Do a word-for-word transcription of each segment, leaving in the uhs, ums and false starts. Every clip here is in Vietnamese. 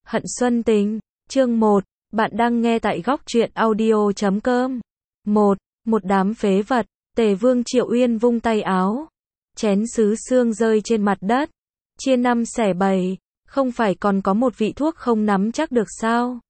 Hận Xuân Tình, chương một, bạn đang nghe tại góc truyện audio chấm com. một. Một đám phế vật, Tề Vương Triệu Uyên vung tay áo. Chén sứ xương rơi trên mặt đất. Chia năm xẻ bảy, không phải còn có một vị thuốc không nắm chắc được sao?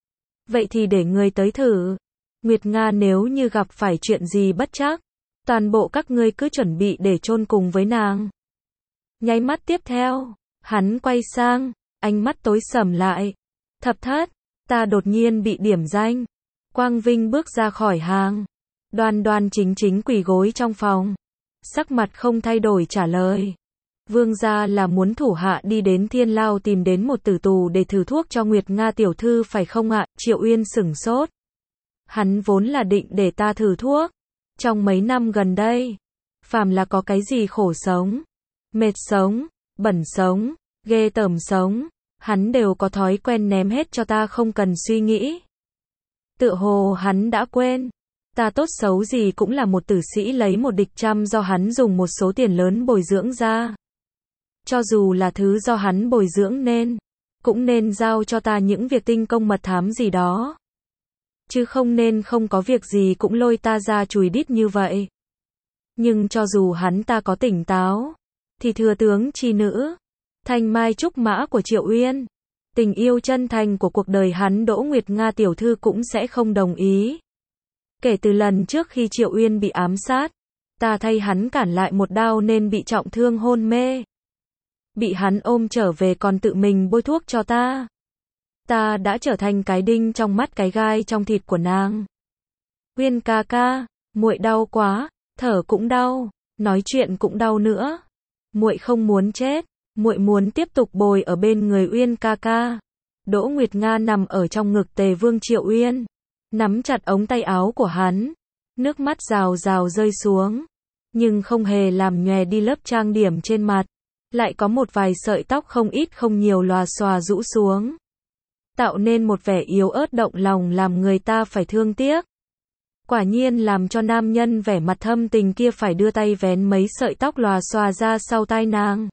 Vậy thì để người tới thử. Nguyệt Nga nếu như gặp phải chuyện gì bất trắc, toàn bộ các ngươi cứ chuẩn bị để chôn cùng với nàng. Nháy mắt tiếp theo, hắn quay sang, ánh mắt tối sầm lại. Thập thất, ta đột nhiên bị điểm danh. Quang Vinh bước ra khỏi hàng. Đoan đoan chính chính quỳ gối trong phòng. Sắc mặt không thay đổi trả lời. Vương gia là muốn thủ hạ đi đến Thiên Lao tìm đến một tử tù để thử thuốc cho Nguyệt Nga tiểu thư phải không ạ? Triệu Uyên sửng sốt. Hắn vốn là định để ta thử thuốc. Trong mấy năm gần đây, phàm là có cái gì khổ sống, mệt sống, bẩn sống, ghê tởm sống, hắn đều có thói quen ném hết cho ta không cần suy nghĩ. Tựa hồ hắn đã quên, ta tốt xấu gì cũng là một tử sĩ lấy một địch trăm do hắn dùng một số tiền lớn bồi dưỡng ra. Cho dù là thứ do hắn bồi dưỡng nên, cũng nên giao cho ta những việc tinh công mật thám gì đó. Chứ không nên không có việc gì cũng lôi ta ra chùi đít như vậy. Nhưng cho dù hắn ta có tỉnh táo, thì thừa tướng chi nữ, thanh mai trúc mã của Triệu Uyên, tình yêu chân thành của cuộc đời hắn Đỗ Nguyệt Nga tiểu thư cũng sẽ không đồng ý. Kể từ lần trước khi Triệu Uyên bị ám sát, ta thay hắn cản lại một đao nên bị trọng thương hôn mê. Bị hắn ôm trở về còn tự mình bôi thuốc cho ta. Ta đã trở thành cái đinh trong mắt cái gai trong thịt của nàng. Uyên ca ca, muội đau quá, thở cũng đau, nói chuyện cũng đau nữa. Muội không muốn chết, muội muốn tiếp tục bồi ở bên người Uyên ca ca. Đỗ Nguyệt Nga nằm ở trong ngực Tề Vương Triệu Uyên, nắm chặt ống tay áo của hắn, nước mắt rào rào rơi xuống, nhưng không hề làm nhòe đi lớp trang điểm trên mặt, lại có một vài sợi tóc không ít không nhiều lòa xòa rũ xuống, tạo nên một vẻ yếu ớt động lòng làm người ta phải thương tiếc. Quả nhiên làm cho nam nhân vẻ mặt thâm tình kia phải đưa tay vén mấy sợi tóc lòa xòa ra sau tai nàng.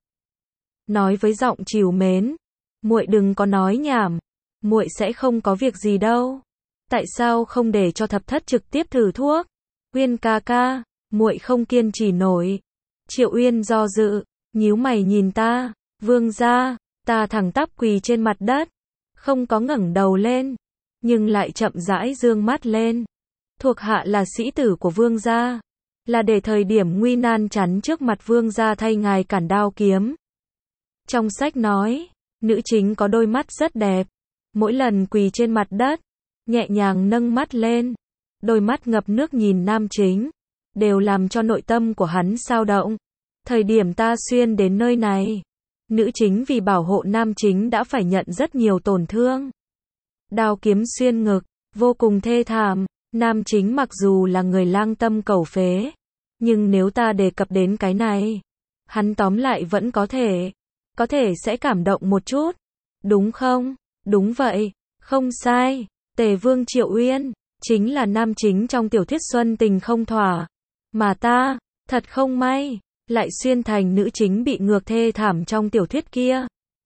Nói với giọng trìu mến, muội đừng có nói nhảm, muội sẽ không có việc gì đâu. Tại sao không để cho thập thất trực tiếp thử thuốc? Uyên ca ca, muội không kiên trì nổi. Triệu Uyên do dự, nhíu mày nhìn ta, vương gia, ta thẳng tắp quỳ trên mặt đất, không có ngẩng đầu lên, nhưng lại chậm rãi dương mắt lên. Thuộc hạ là sĩ tử của vương gia, là để thời điểm nguy nan chắn trước mặt vương gia thay ngài cản đao kiếm. Trong sách nói, nữ chính có đôi mắt rất đẹp, mỗi lần quỳ trên mặt đất, nhẹ nhàng nâng mắt lên, đôi mắt ngập nước nhìn nam chính, đều làm cho nội tâm của hắn sao động. Thời điểm ta xuyên đến nơi này, nữ chính vì bảo hộ nam chính đã phải nhận rất nhiều tổn thương. Đao kiếm xuyên ngực, vô cùng thê thảm. Nam chính mặc dù là người lang tâm cầu phế, nhưng nếu ta đề cập đến cái này, hắn tóm lại vẫn có thể, có thể sẽ cảm động một chút. Đúng không? Đúng vậy, không sai. Tề Vương Triệu Uyên chính là nam chính trong tiểu thuyết Xuân Tình không thỏa, mà ta, thật không may, lại xuyên thành nữ chính bị ngược thê thảm trong tiểu thuyết kia.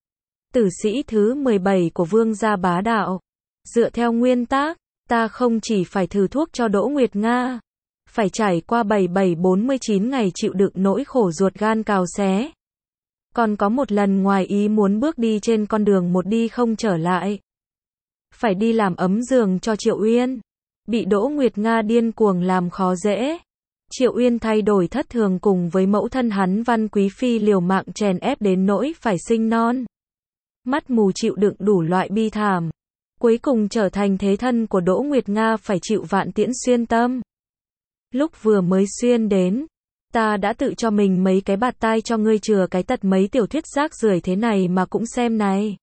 Tử sĩ thứ mười bảy của vương gia bá đạo. Dựa theo nguyên tắc, ta không chỉ phải thử thuốc cho Đỗ Nguyệt Nga, phải trải qua bảy bảy bốn mươi chín ngày chịu đựng nỗi khổ ruột gan cào xé. Còn có một lần ngoài ý muốn bước đi trên con đường một đi không trở lại. Phải đi làm ấm giường cho Triệu Uyên. Bị Đỗ Nguyệt Nga điên cuồng làm khó dễ. Triệu Uyên thay đổi thất thường cùng với mẫu thân hắn Văn Quý Phi liều mạng chèn ép đến nỗi phải sinh non. Mắt mù chịu đựng đủ loại bi thảm. Cuối cùng trở thành thế thân của Đỗ Nguyệt Nga phải chịu vạn tiễn xuyên tâm. Lúc vừa mới xuyên đến, ta đã tự cho mình mấy cái bạt tai cho ngươi chừa cái tật mấy tiểu thuyết rác rưởi thế này mà cũng xem này.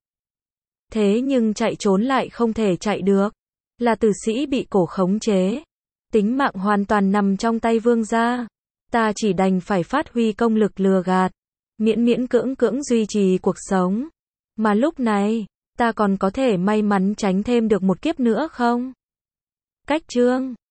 Thế nhưng chạy trốn lại không thể chạy được. Là tử sĩ bị cổ khống chế. Tính mạng hoàn toàn nằm trong tay vương gia. Ta chỉ đành phải phát huy công lực lừa gạt. Miễn miễn cưỡng cưỡng duy trì cuộc sống. Mà lúc này, ta còn có thể may mắn tránh thêm được một kiếp nữa không? Cách chương